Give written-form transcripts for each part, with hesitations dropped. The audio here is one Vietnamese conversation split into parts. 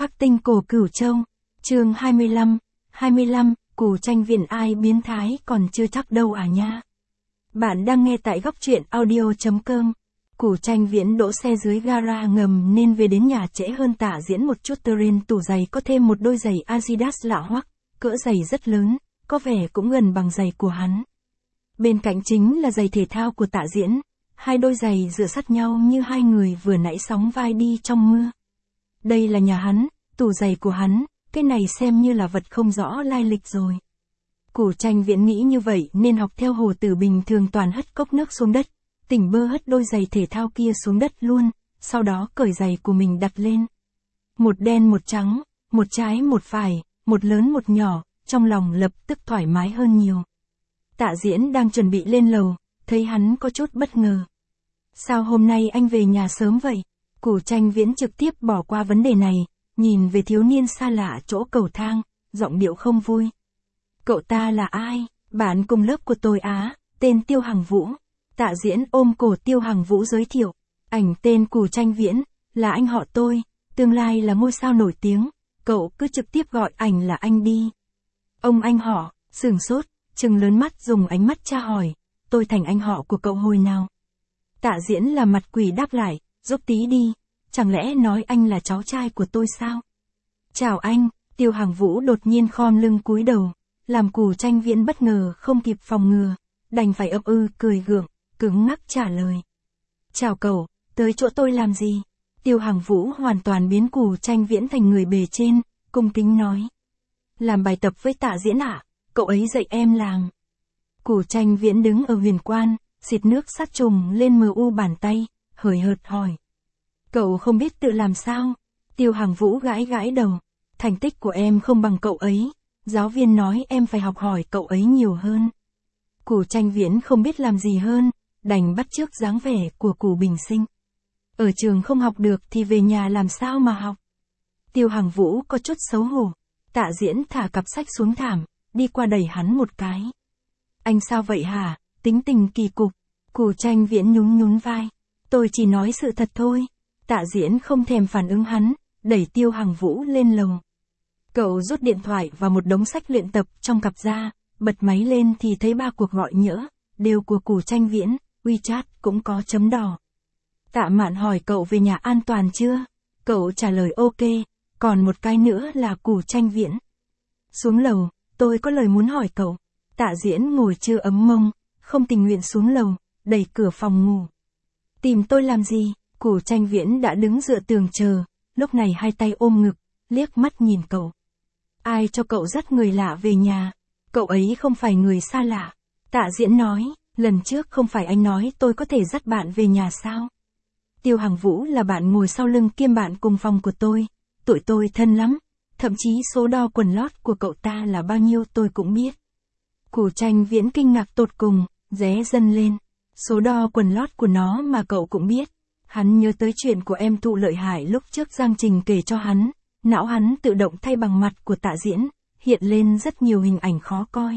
Khắc tinh cổ Cửu Châu, chương 25, Cù Tranh Viện ai biến thái còn chưa chắc đâu à nha. Bạn đang nghe tại góc truyện audio.com. Cù Tranh Viễn đỗ xe dưới gara ngầm nên về đến nhà trễ hơn Tạ Diễn một chút. Trên tủ giày có thêm một đôi giày Adidas lạ hoắc, cỡ giày rất lớn, có vẻ cũng gần bằng giày của hắn. Bên cạnh chính là giày thể thao của Tạ Diễn, hai đôi giày dựa sát nhau như hai người vừa nãy sóng vai đi trong mưa. Đây là nhà hắn, tủ giày của hắn, cái này xem như là vật không rõ lai lịch rồi. Cù Tranh Viễn nghĩ như vậy nên học theo Hồ Tử bình thường toàn hất cốc nước xuống đất, tỉnh bơ hất đôi giày thể thao kia xuống đất luôn, sau đó cởi giày của mình đặt lên. Một đen một trắng, một trái một phải, một lớn một nhỏ, trong lòng lập tức thoải mái hơn nhiều. Tạ Diễn đang chuẩn bị lên lầu, thấy hắn có chút bất ngờ. Sao hôm nay anh về nhà sớm vậy? Cù Tranh Viễn trực tiếp bỏ qua vấn đề này, nhìn về thiếu niên xa lạ chỗ cầu thang, giọng điệu không vui. Cậu ta là ai? Bạn cùng lớp của tôi á, tên Tiêu Hằng Vũ. Tạ Diễn ôm cổ Tiêu Hằng Vũ giới thiệu. Ảnh tên Cù Tranh Viễn, là anh họ tôi, tương lai là ngôi sao nổi tiếng, cậu cứ trực tiếp gọi ảnh là anh đi. Ông anh họ, sửng sốt, trừng lớn mắt dùng ánh mắt tra hỏi, tôi thành anh họ của cậu hồi nào? Tạ Diễn là mặt quỷ đáp lại, giúp tí đi, chẳng lẽ nói anh là cháu trai của tôi sao? Chào anh, Tiêu Hằng Vũ đột nhiên khom lưng cúi đầu, làm Cù Tranh Viễn bất ngờ không kịp phòng ngừa, đành phải ậm cười gượng, cứng ngắc trả lời. Chào cậu, tới chỗ tôi làm gì? Tiêu Hằng Vũ hoàn toàn biến Cù Tranh Viễn thành người bề trên, cung kính nói. Làm bài tập với Tạ Diễn ạ, cậu ấy dạy em làng. Cù Tranh Viễn đứng ở huyền quan, xịt nước sát trùng lên mu bàn tay, hời hợt hỏi. Cậu không biết tự làm sao? Tiêu Hằng Vũ gãi gãi đầu. Thành tích của em không bằng cậu ấy, giáo viên nói em phải học hỏi cậu ấy nhiều hơn. Cù Tranh Viễn không biết làm gì hơn, đành bắt chước dáng vẻ của Cù Bình Sinh. Ở trường không học được thì về nhà làm sao mà học? Tiêu Hằng Vũ có chút xấu hổ. Tạ Diễn thả cặp sách xuống thảm, đi qua đẩy hắn một cái. Anh sao vậy hả? Tính tình kỳ cục. Cù Tranh Viễn nhún vai. Tôi chỉ nói sự thật thôi. Tạ Diễn không thèm phản ứng hắn, đẩy Tiêu Hằng Vũ lên lầu. Cậu rút điện thoại và một đống sách luyện tập trong cặp ra, bật máy lên thì thấy 3 cuộc gọi nhỡ, đều của Cù Tranh Viễn, WeChat cũng có chấm đỏ. Tạ Mạn hỏi cậu về nhà an toàn chưa? Cậu trả lời ok, còn một cái nữa là Cù Tranh Viễn. Xuống lầu, tôi có lời muốn hỏi cậu. Tạ Diễn ngồi chưa ấm mông, không tình nguyện xuống lầu, đẩy cửa phòng ngủ. Tìm tôi làm gì? Cù Tranh Viễn đã đứng dựa tường chờ, lúc này hai tay ôm ngực, liếc mắt nhìn cậu. Ai cho cậu dắt người lạ về nhà? Cậu ấy không phải người xa lạ. Tạ Diễn nói, lần trước không phải anh nói tôi có thể dắt bạn về nhà sao? Tiêu Hằng Vũ là bạn ngồi sau lưng kiêm bạn cùng phòng của tôi, tụi tôi thân lắm, thậm chí số đo quần lót của cậu ta là bao nhiêu tôi cũng biết. Cù Tranh Viễn kinh ngạc tột cùng, ré rân lên. Số đo quần lót của nó mà cậu cũng biết. Hắn nhớ tới chuyện của em Thụ lợi hại lúc trước Giang Trình kể cho hắn, não hắn tự động thay bằng mặt của Tạ Diễn, hiện lên rất nhiều hình ảnh khó coi.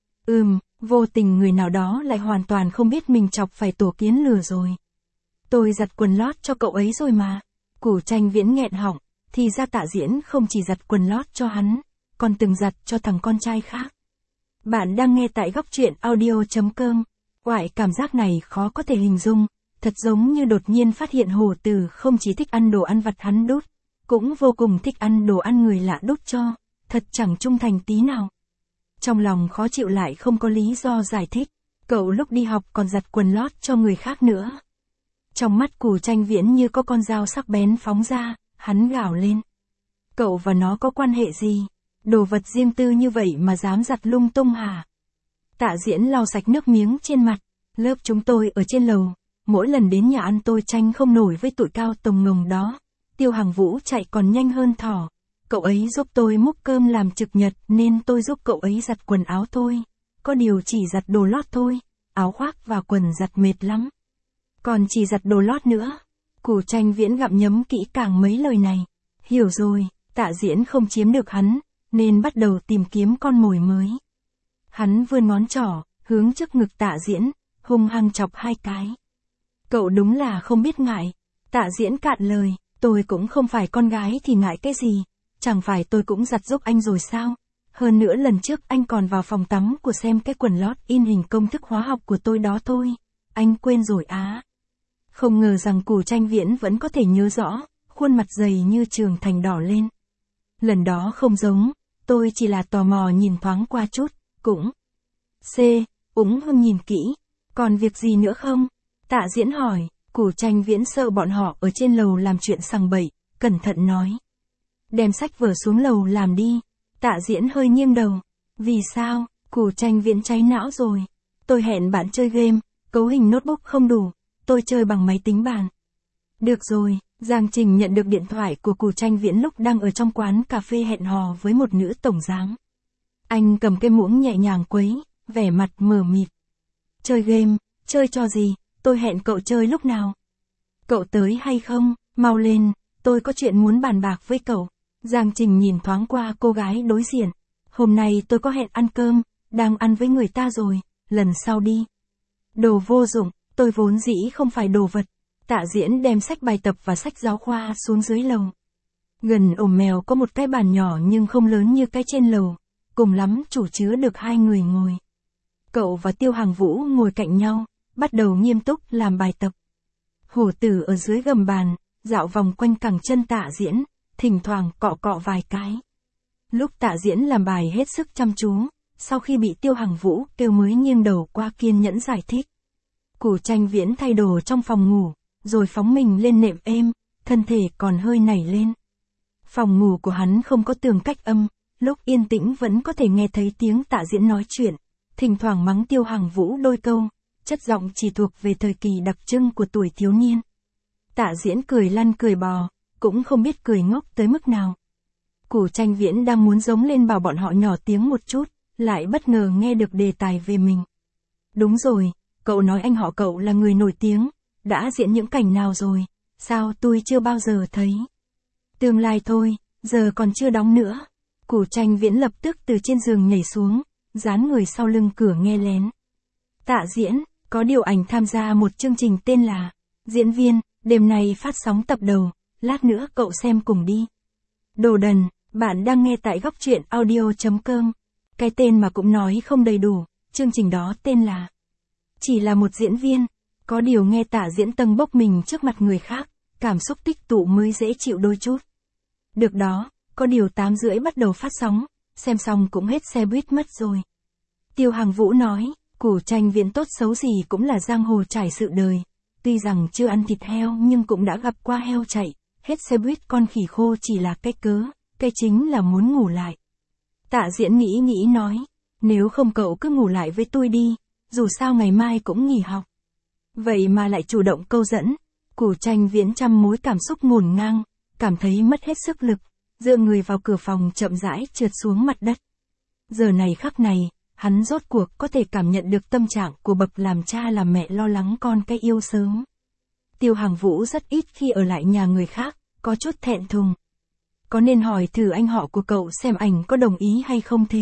Vô tình người nào đó lại hoàn toàn không biết mình chọc phải tổ kiến lừa rồi. Tôi giặt quần lót cho cậu ấy rồi mà. Cù Tranh Viễn nghẹn họng, thì ra Tạ Diễn không chỉ giặt quần lót cho hắn, còn từng giặt cho thằng con trai khác. Bạn đang nghe tại góc truyện audio.com. Loại cảm giác này khó có thể hình dung, thật giống như đột nhiên phát hiện Hồ Tử không chỉ thích ăn đồ ăn vặt hắn đút, cũng vô cùng thích ăn đồ ăn người lạ đút cho, thật chẳng trung thành tí nào. Trong lòng khó chịu lại không có lý do giải thích, cậu lúc đi học còn giặt quần lót cho người khác nữa. Trong mắt Cù Tranh Viễn như có con dao sắc bén phóng ra, hắn gào lên. Cậu và nó có quan hệ gì? Đồ vật riêng tư như vậy mà dám giặt lung tung hả? Tạ Diễn lau sạch nước miếng trên mặt. Lớp chúng tôi ở trên lầu, mỗi lần đến nhà ăn tôi tranh không nổi với tụi cao tồng ngồng đó. Tiêu Hằng Vũ chạy còn nhanh hơn thỏ. Cậu ấy giúp tôi múc cơm làm trực nhật nên tôi giúp cậu ấy giặt quần áo thôi. Có điều chỉ giặt đồ lót thôi, áo khoác và quần giặt mệt lắm. Còn chỉ giặt đồ lót nữa. Cù Tranh Viễn gặm nhấm kỹ càng mấy lời này. Hiểu rồi, Tạ Diễn không chiếm được hắn, nên bắt đầu tìm kiếm con mồi mới. Hắn vươn ngón trỏ, hướng trước ngực Tạ Diễn, hung hăng chọc 2 cái. Cậu đúng là không biết ngại. Tạ Diễn cạn lời, Tôi cũng không phải con gái thì ngại cái gì, chẳng phải tôi cũng giặt giúp anh rồi sao? Hơn nữa lần trước anh còn vào phòng tắm của xem cái quần lót in hình công thức hóa học của tôi đó thôi. Anh quên rồi á. Không ngờ rằng Cù Tranh Viễn vẫn có thể nhớ rõ, khuôn mặt dày như trường thành đỏ lên. Lần đó không giống, tôi chỉ là tò mò nhìn thoáng qua chút, cũng. Úng Hưng nhìn kỹ. Còn việc gì nữa không? Tạ Diễn hỏi, Cù Tranh Viễn sợ bọn họ ở trên lầu làm chuyện sằng bậy, cẩn thận nói. Đem sách vở xuống lầu làm đi. Tạ Diễn hơi nghiêng đầu. Vì sao? Cù Tranh Viễn cháy não rồi. Tôi hẹn bạn chơi game, cấu hình notebook không đủ, tôi chơi bằng máy tính bàn. Được rồi, Giang Trình nhận được điện thoại của Cù Tranh Viễn lúc đang ở trong quán cà phê hẹn hò với một nữ tổng giám. Anh cầm cái muỗng nhẹ nhàng quấy, vẻ mặt mờ mịt. Chơi game, chơi trò gì, tôi hẹn cậu chơi lúc nào? Cậu tới hay không, mau lên, tôi có chuyện muốn bàn bạc với cậu. Giang Trình nhìn thoáng qua cô gái đối diện. Hôm nay tôi có hẹn ăn cơm, đang ăn với người ta rồi, lần sau đi. Đồ vô dụng, tôi vốn dĩ không phải đồ vật. Tạ Diễn đem sách bài tập và sách giáo khoa xuống dưới lầu. Gần ổ mèo có một cái bàn nhỏ nhưng không lớn như cái trên lầu, cùng lắm chủ chứa được 2 người ngồi. Cậu và Tiêu Hàng Vũ ngồi cạnh nhau, bắt đầu nghiêm túc làm bài tập. Hổ Tử ở dưới gầm bàn, dạo vòng quanh cẳng chân Tạ Diễn, thỉnh thoảng cọ cọ vài cái. Lúc Tạ Diễn làm bài hết sức chăm chú, sau khi bị Tiêu Hàng Vũ kêu mới nghiêng đầu qua kiên nhẫn giải thích. Cù Tranh Viễn thay đồ trong phòng ngủ, rồi phóng mình lên nệm êm, thân thể còn hơi nảy lên. Phòng ngủ của hắn không có tường cách âm, lúc yên tĩnh vẫn có thể nghe thấy tiếng Tạ Diễn nói chuyện, thỉnh thoảng mắng Tiêu Hàng Vũ đôi câu, chất giọng chỉ thuộc về thời kỳ đặc trưng của tuổi thiếu niên. Tạ Diễn cười lăn cười bò, cũng không biết cười ngốc tới mức nào. Cù Tranh Viễn đang muốn giống lên bảo bọn họ nhỏ tiếng một chút, lại bất ngờ nghe được đề tài về mình. Đúng rồi, cậu nói anh họ cậu là người nổi tiếng, đã diễn những cảnh nào rồi, sao tôi chưa bao giờ thấy. Tương lai thôi, giờ còn chưa đóng nữa. Cù Tranh Viễn lập tức từ trên giường nhảy xuống, dán người sau lưng cửa nghe lén. Tạ Diễn, có điều ảnh tham gia một chương trình tên là Diễn Viên, đêm nay phát sóng tập đầu, lát nữa cậu xem cùng đi. Đồ đần, bạn đang nghe tại góc truyện audio.com. Cái tên mà cũng nói không đầy đủ, chương trình đó tên là chỉ là một diễn viên. Có điều nghe Tạ Diễn tâng bốc mình trước mặt người khác, cảm xúc tích tụ mới dễ chịu đôi chút. Được đó, có điều 8:30 bắt đầu phát sóng, xem xong cũng hết xe buýt mất rồi. Tiêu Hàng Vũ nói, Cù Tranh Viễn tốt xấu gì cũng là giang hồ trải sự đời. Tuy rằng chưa ăn thịt heo nhưng cũng đã gặp qua heo chạy, hết xe buýt con khỉ khô chỉ là cái cớ, cái chính là muốn ngủ lại. Tạ Diễn nghĩ nói, nếu không cậu cứ ngủ lại với tôi đi, dù sao ngày mai cũng nghỉ học. Vậy mà lại chủ động câu dẫn. Cù Tranh Viễn trăm mối cảm xúc ngổn ngang, cảm thấy mất hết sức lực, dựa người vào cửa phòng chậm rãi trượt xuống mặt đất. Giờ này khắc này, hắn rốt cuộc có thể cảm nhận được tâm trạng của bậc làm cha làm mẹ lo lắng con cái yêu sớm. Tiêu Hàng Vũ rất ít khi ở lại nhà người khác, có chút thẹn thùng. Có nên hỏi thử anh họ của cậu xem ảnh có đồng ý hay không thế?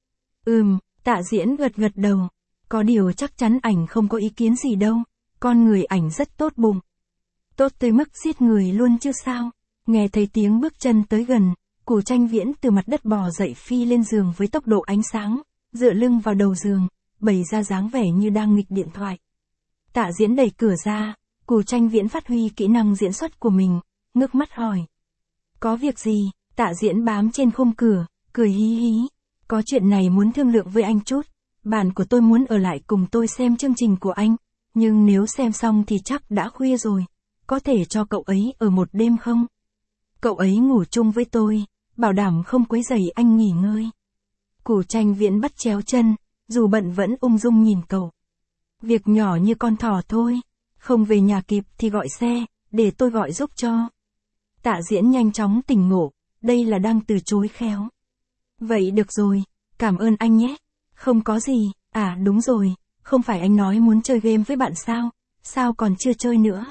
Tạ Diễn gật đầu. Có điều chắc chắn ảnh không có ý kiến gì đâu, con người ảnh rất tốt bụng. Tốt tới mức giết người luôn chứ sao? Nghe thấy tiếng bước chân tới gần, Cù Tranh Viễn từ mặt đất bò dậy phi lên giường với tốc độ ánh sáng, dựa lưng vào đầu giường, bày ra dáng vẻ như đang nghịch điện thoại. Tạ Diễn đẩy cửa ra, Cù Tranh Viễn phát huy kỹ năng diễn xuất của mình, ngước mắt hỏi. Có việc gì? Tạ Diễn bám trên khung cửa, cười hí hí. Có chuyện này muốn thương lượng với anh chút. Bạn của tôi muốn ở lại cùng tôi xem chương trình của anh, nhưng nếu xem xong thì chắc đã khuya rồi. Có thể cho cậu ấy ở một đêm không? Cậu ấy ngủ chung với tôi, bảo đảm không quấy rầy anh nghỉ ngơi. Cù Tranh Viễn bắt chéo chân, dù bận vẫn ung dung nhìn cậu. Việc nhỏ như con thỏ thôi, không về nhà kịp thì gọi xe, để tôi gọi giúp cho. Tạ Diễn nhanh chóng tỉnh ngộ, đây là đang từ chối khéo. Vậy được rồi, cảm ơn anh nhé. Không có gì, đúng rồi, không phải anh nói muốn chơi game với bạn sao, sao còn chưa chơi nữa?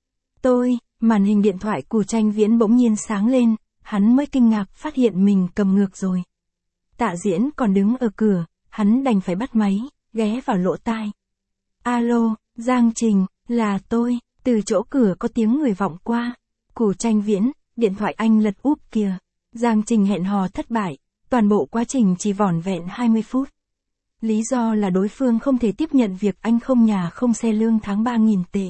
Màn hình điện thoại Cù Tranh Viễn bỗng nhiên sáng lên, hắn mới kinh ngạc phát hiện mình cầm ngược rồi. Tạ Diễn còn đứng ở cửa, hắn đành phải bắt máy, ghé vào lỗ tai. Alo, Giang Trình, là tôi, từ chỗ cửa có tiếng người vọng qua. Củ Tranh Viễn, điện thoại anh lật úp kìa. Giang Trình hẹn hò thất bại, toàn bộ quá trình chỉ vỏn vẹn 20 phút. Lý do là đối phương không thể tiếp nhận việc anh không nhà không xe, lương tháng 3.000 tệ.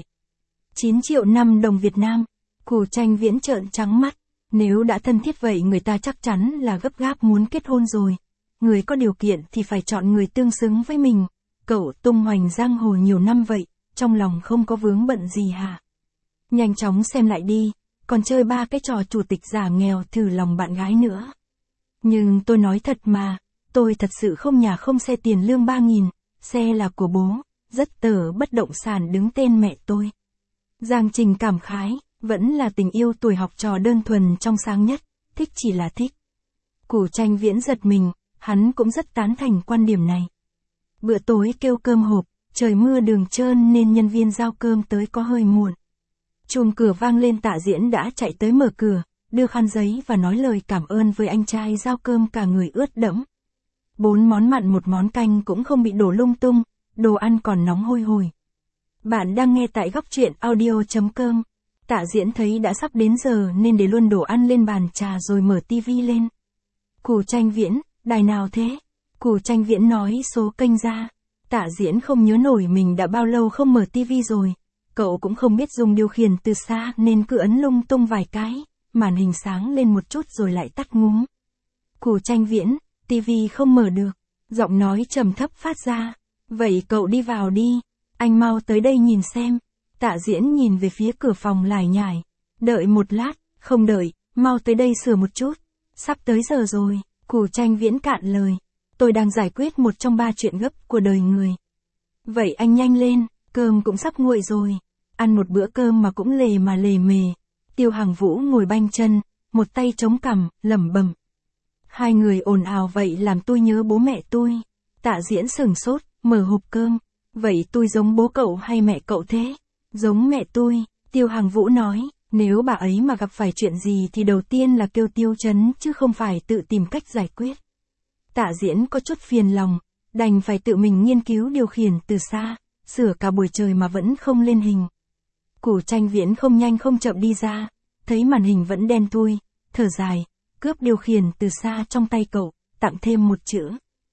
9 triệu 5 đồng Việt Nam. Củ Tranh Viễn trợn trắng mắt. Nếu đã thân thiết vậy người ta chắc chắn là gấp gáp muốn kết hôn rồi. Người có điều kiện thì phải chọn người tương xứng với mình. Cậu tung hoành giang hồ nhiều năm vậy, trong lòng không có vướng bận gì hả? Nhanh chóng xem lại đi, còn chơi 3 cái trò chủ tịch giả nghèo thử lòng bạn gái nữa. Nhưng tôi nói thật mà, tôi thật sự không nhà không xe, tiền lương 3.000, xe là của bố, rất tờ bất động sản đứng tên mẹ tôi. Giang Trình cảm khái, vẫn là tình yêu tuổi học trò đơn thuần trong sáng nhất, thích chỉ là thích. Củ Tranh Viễn giật mình, hắn cũng rất tán thành quan điểm này. Bữa tối kêu cơm hộp, trời mưa đường trơn nên nhân viên giao cơm tới có hơi muộn. Chuông cửa vang lên, Tạ Diễn đã chạy tới mở cửa, đưa khăn giấy và nói lời cảm ơn với anh trai giao cơm, cả người ướt đẫm. 4 món mặn 1 món canh cũng không bị đổ lung tung, đồ ăn còn nóng hôi hổi. Bạn đang nghe tại góc truyện audio.com. Tạ Diễn thấy đã sắp đến giờ nên để luôn đồ ăn lên bàn trà rồi mở tivi lên. Củ Tranh Viễn, đài nào thế? Củ Tranh Viễn nói số kênh ra. Tạ Diễn không nhớ nổi mình đã bao lâu không mở tivi rồi. Cậu cũng không biết dùng điều khiển từ xa nên cứ ấn lung tung vài cái, màn hình sáng lên một chút rồi lại tắt ngúm. Củ Tranh Viễn, tivi không mở được. Giọng nói trầm thấp phát ra. Vậy cậu đi vào đi, anh mau tới đây nhìn xem. Tạ Diễn nhìn về phía cửa phòng lải nhải. Đợi một lát, không đợi, mau tới đây sửa một chút. Sắp tới giờ rồi, Củ Tranh Viễn cạn lời. Tôi đang giải quyết một trong 3 chuyện gấp của đời người. Vậy anh nhanh lên, cơm cũng sắp nguội rồi. Ăn một bữa cơm mà cũng lề mà lề mề. Tiêu Hằng Vũ ngồi banh chân, một tay chống cằm, lẩm bẩm. Hai người ồn ào vậy làm tôi nhớ bố mẹ tôi. Tạ Diễn sửng sốt, mở hộp cơm. Vậy tôi giống bố cậu hay mẹ cậu thế? Giống mẹ tôi, Tiêu Hằng Vũ nói. Nếu bà ấy mà gặp phải chuyện gì thì đầu tiên là kêu Tiêu Chấn chứ không phải tự tìm cách giải quyết. Tạ Diễn có chút phiền lòng, đành phải tự mình nghiên cứu điều khiển từ xa, sửa cả buổi trời mà vẫn không lên hình. Củ Tranh Viễn không nhanh không chậm đi ra, thấy màn hình vẫn đen thui, thở dài, cướp điều khiển từ xa trong tay cậu, tặng thêm một chữ.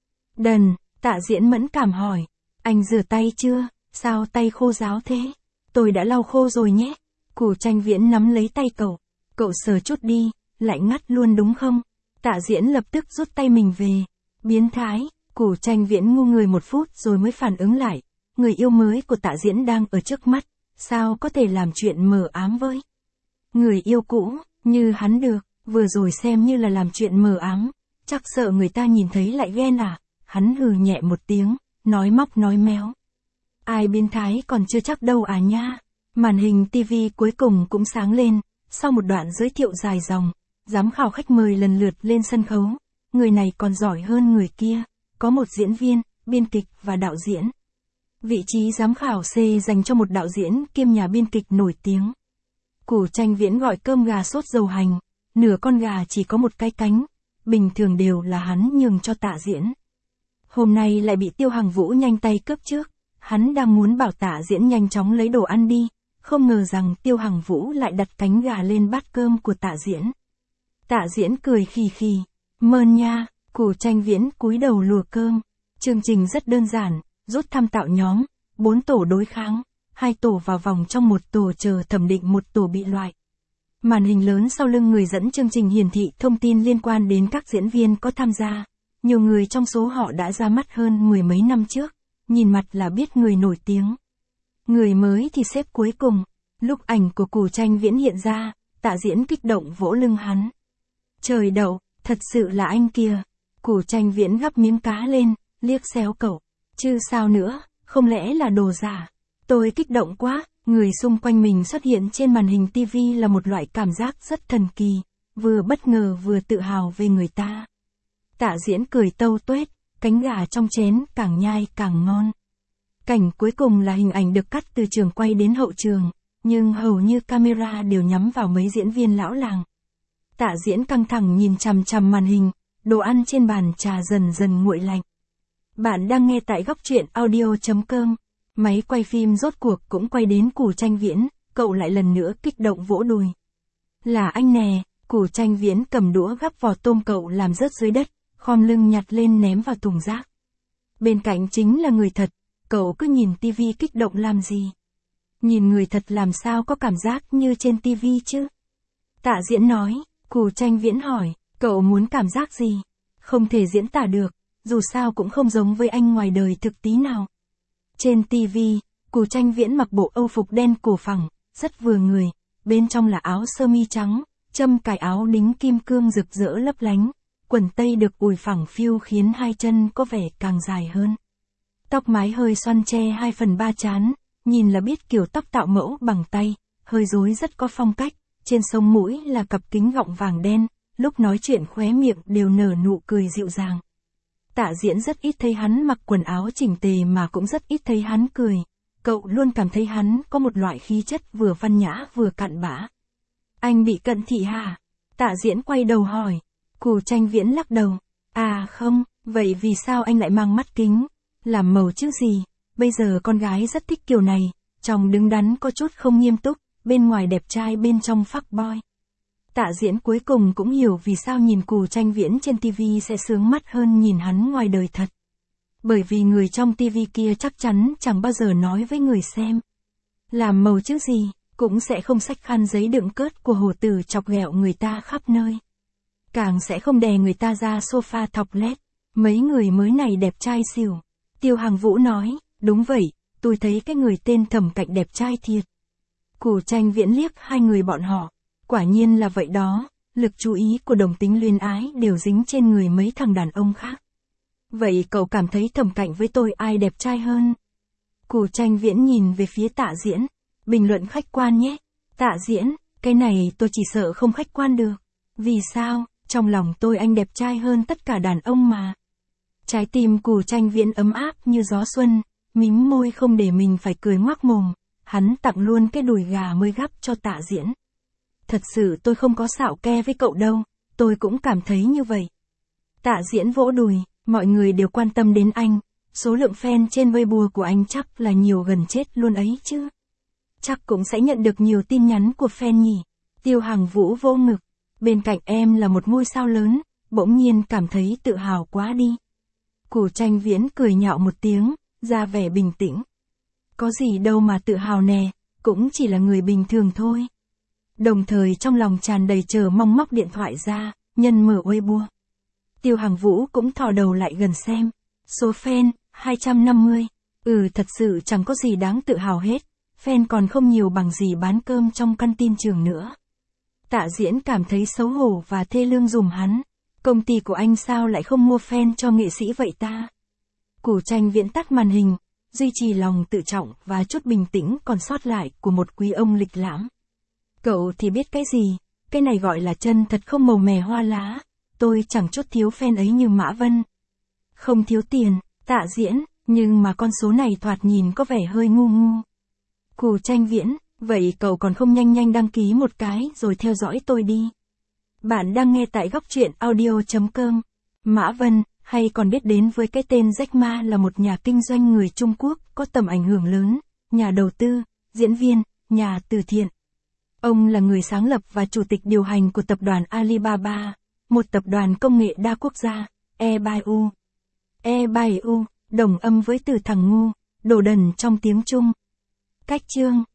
Đần. Tạ Diễn mẫn cảm hỏi, anh rửa tay chưa, sao tay khô ráo thế? Tôi đã lau khô rồi nhé. Củ Tranh Viễn nắm lấy tay cậu sờ chút đi, lại ngắt luôn đúng không? Tạ Diễn lập tức rút tay mình về. Biến thái. Củ Tranh Viễn ngu người 1 phút rồi mới phản ứng lại, người yêu mới của Tạ Diễn đang ở trước mắt, sao có thể làm chuyện mờ ám với người yêu cũ, như hắn được, vừa rồi xem như là làm chuyện mờ ám, chắc sợ người ta nhìn thấy lại ghen à? Hắn hừ nhẹ một tiếng, nói móc nói méo. Ai biến thái còn chưa chắc đâu à nha. Màn hình tivi cuối cùng cũng sáng lên, sau một đoạn giới thiệu dài dòng, giám khảo khách mời lần lượt lên sân khấu, người này còn giỏi hơn người kia, có một diễn viên, biên kịch và đạo diễn. Vị trí giám khảo C dành cho một đạo diễn kiêm nhà biên kịch nổi tiếng. Củ Tranh Viễn gọi cơm gà sốt dầu hành, nửa con gà chỉ có một cái cánh, bình thường đều là hắn nhường cho Tạ Diễn. Hôm nay lại bị Tiêu Hằng Vũ nhanh tay cướp trước, hắn đang muốn bảo Tạ Diễn nhanh chóng lấy đồ ăn đi, không ngờ rằng Tiêu Hằng Vũ lại đặt cánh gà lên bát cơm của Tạ Diễn. Tạ Diễn cười khì khì, mơn nha. Củ Tranh Viễn cúi đầu lùa cơm. Chương trình rất đơn giản, rút thăm tạo nhóm, 4 tổ đối kháng, 2 tổ vào vòng trong, 1 tổ chờ thẩm định, 1 tổ bị loại. Màn hình lớn sau lưng người dẫn chương trình hiển thị thông tin liên quan đến các diễn viên có tham gia. Nhiều người trong số họ đã ra mắt hơn 10 mấy năm trước, nhìn mặt là biết người nổi tiếng. Người mới thì xếp cuối cùng. Lúc ảnh của Củ Tranh Viễn hiện ra, Tạ Diễn kích động vỗ lưng hắn. Trời đậu, thật sự là anh kìa. Củ Tranh Viễn gắp miếng cá lên, liếc xéo cậu. Chứ sao nữa, không lẽ là đồ giả? Tôi kích động quá, người xung quanh mình xuất hiện trên màn hình tivi là một loại cảm giác rất thần kỳ, vừa bất ngờ vừa tự hào về người ta. Tạ Diễn cười tâu tuét, cánh gà trong chén càng nhai càng ngon. Cảnh cuối cùng là hình ảnh được cắt từ trường quay đến hậu trường, nhưng hầu như camera đều nhắm vào mấy diễn viên lão làng. Tạ Diễn căng thẳng nhìn chằm chằm màn hình, đồ ăn trên bàn trà dần dần nguội lạnh. Bạn đang nghe tại góc truyện audio.com. Máy quay phim rốt cuộc cũng quay đến Củ Tranh Viễn, cậu lại lần nữa kích động vỗ đùi. Là anh nè, Củ Tranh Viễn cầm đũa gắp vỏ tôm cậu làm rớt dưới đất, khom lưng nhặt lên ném vào thùng rác. Bên cạnh chính là người thật, cậu cứ nhìn tivi kích động làm gì? Nhìn người thật làm sao có cảm giác như trên tivi chứ? Tạ Diễn nói, Củ Tranh Viễn hỏi, cậu muốn cảm giác gì? Không thể diễn tả được, dù sao cũng không giống với anh ngoài đời thực tí nào. Trên tivi, Củ Tranh Viễn mặc bộ âu phục đen cổ phẳng, rất vừa người, bên trong là áo sơ mi trắng, châm cài áo đính kim cương rực rỡ lấp lánh, quần tây được ủi phẳng phiu khiến hai chân có vẻ càng dài hơn. Tóc mái hơi xoăn che 2/3 trán, nhìn là biết kiểu tóc tạo mẫu bằng tay, hơi rối rất có phong cách, trên sống mũi là cặp kính gọng vàng đen, lúc nói chuyện khóe miệng đều nở nụ cười dịu dàng. Tạ Diễn rất ít thấy hắn mặc quần áo chỉnh tề mà cũng rất ít thấy hắn cười. Cậu luôn cảm thấy hắn có một loại khí chất vừa văn nhã vừa cặn bã. Anh bị cận thị hả? Tạ Diễn quay đầu hỏi. Củ Tranh Viễn lắc đầu. À không, vậy vì sao anh lại mang mắt kính? Làm màu chứ gì? Bây giờ con gái rất thích kiểu này, trong đứng đắn có chút không nghiêm túc, bên ngoài đẹp trai bên trong phác boy. Tạ Diễn cuối cùng cũng hiểu vì sao nhìn Củ Tranh Viễn trên TV sẽ sướng mắt hơn nhìn hắn ngoài đời thật. Bởi vì người trong TV kia chắc chắn chẳng bao giờ nói với người xem. Làm màu chứ gì, cũng sẽ không xách khăn giấy đựng cớt của hồ tử chọc ghẹo người ta khắp nơi. Càng sẽ không đè người ta ra sofa thọc led. Mấy người mới này đẹp trai xỉu. Tiêu Hằng Vũ nói, đúng vậy, tôi thấy cái người tên Thẩm Cạnh đẹp trai thiệt. Củ Tranh Viễn liếc hai người bọn họ. Quả nhiên là vậy đó, lực chú ý của đồng tính luyến ái đều dính trên người mấy thằng đàn ông khác. Vậy cậu cảm thấy Thẩm Cạnh với tôi ai đẹp trai hơn? Củ Tranh Viễn nhìn về phía Tạ Diễn. Bình luận khách quan nhé. Tạ Diễn, cái này tôi chỉ sợ không khách quan được. Vì sao? Trong lòng tôi anh đẹp trai hơn tất cả đàn ông mà. Trái tim Củ Tranh Viễn ấm áp như gió xuân, mím môi không để mình phải cười ngoác mồm. Hắn tặng luôn cái đùi gà mới gắp cho Tạ Diễn. Thật sự tôi không có xạo ke với cậu đâu, tôi cũng cảm thấy như vậy. Tạ Diễn vỗ đùi, mọi người đều quan tâm đến anh, số lượng fan trên Weibo của anh chắc là nhiều gần chết luôn ấy chứ. Chắc cũng sẽ nhận được nhiều tin nhắn của fan nhỉ. Tiêu Hằng Vũ vô ngực, bên cạnh em là một ngôi sao lớn, bỗng nhiên cảm thấy tự hào quá đi. Củ Tranh Viễn cười nhạo một tiếng, ra vẻ bình tĩnh. Có gì đâu mà tự hào nè, cũng chỉ là người bình thường thôi. Đồng thời trong lòng tràn đầy chờ mong móc điện thoại ra, nhân mở Weibo. Tiêu Hằng Vũ cũng thò đầu lại gần xem. Số fan, 250. Thật sự chẳng có gì đáng tự hào hết. Fan còn không nhiều bằng gì bán cơm trong căn tin trường nữa. Tạ Diễn cảm thấy xấu hổ và thê lương dùm hắn. Công ty của anh sao lại không mua fan cho nghệ sĩ vậy ta? Củ Tranh Viễn tắt màn hình, duy trì lòng tự trọng và chút bình tĩnh còn sót lại của một quý ông lịch lãm. Cậu thì biết cái gì, cái này gọi là chân thật không màu mè hoa lá. Tôi chẳng chút thiếu fan ấy như Mã Vân. Không thiếu tiền, Tạ Diễn, nhưng mà con số này thoạt nhìn có vẻ hơi ngu ngu. Củ Tranh Viễn, vậy cậu còn không nhanh nhanh đăng ký một cái rồi theo dõi tôi đi. Bạn đang nghe tại góc truyện audio.com. Mã Vân, hay còn biết đến với cái tên Jack Ma, là một nhà kinh doanh người Trung Quốc có tầm ảnh hưởng lớn, nhà đầu tư, diễn viên, nhà từ thiện. Ông là người sáng lập và chủ tịch điều hành của tập đoàn Alibaba, một tập đoàn công nghệ đa quốc gia, eBaiyou. eBaiyou, đồng âm với từ thằng ngu, đồ đần trong tiếng Trung. Cách chương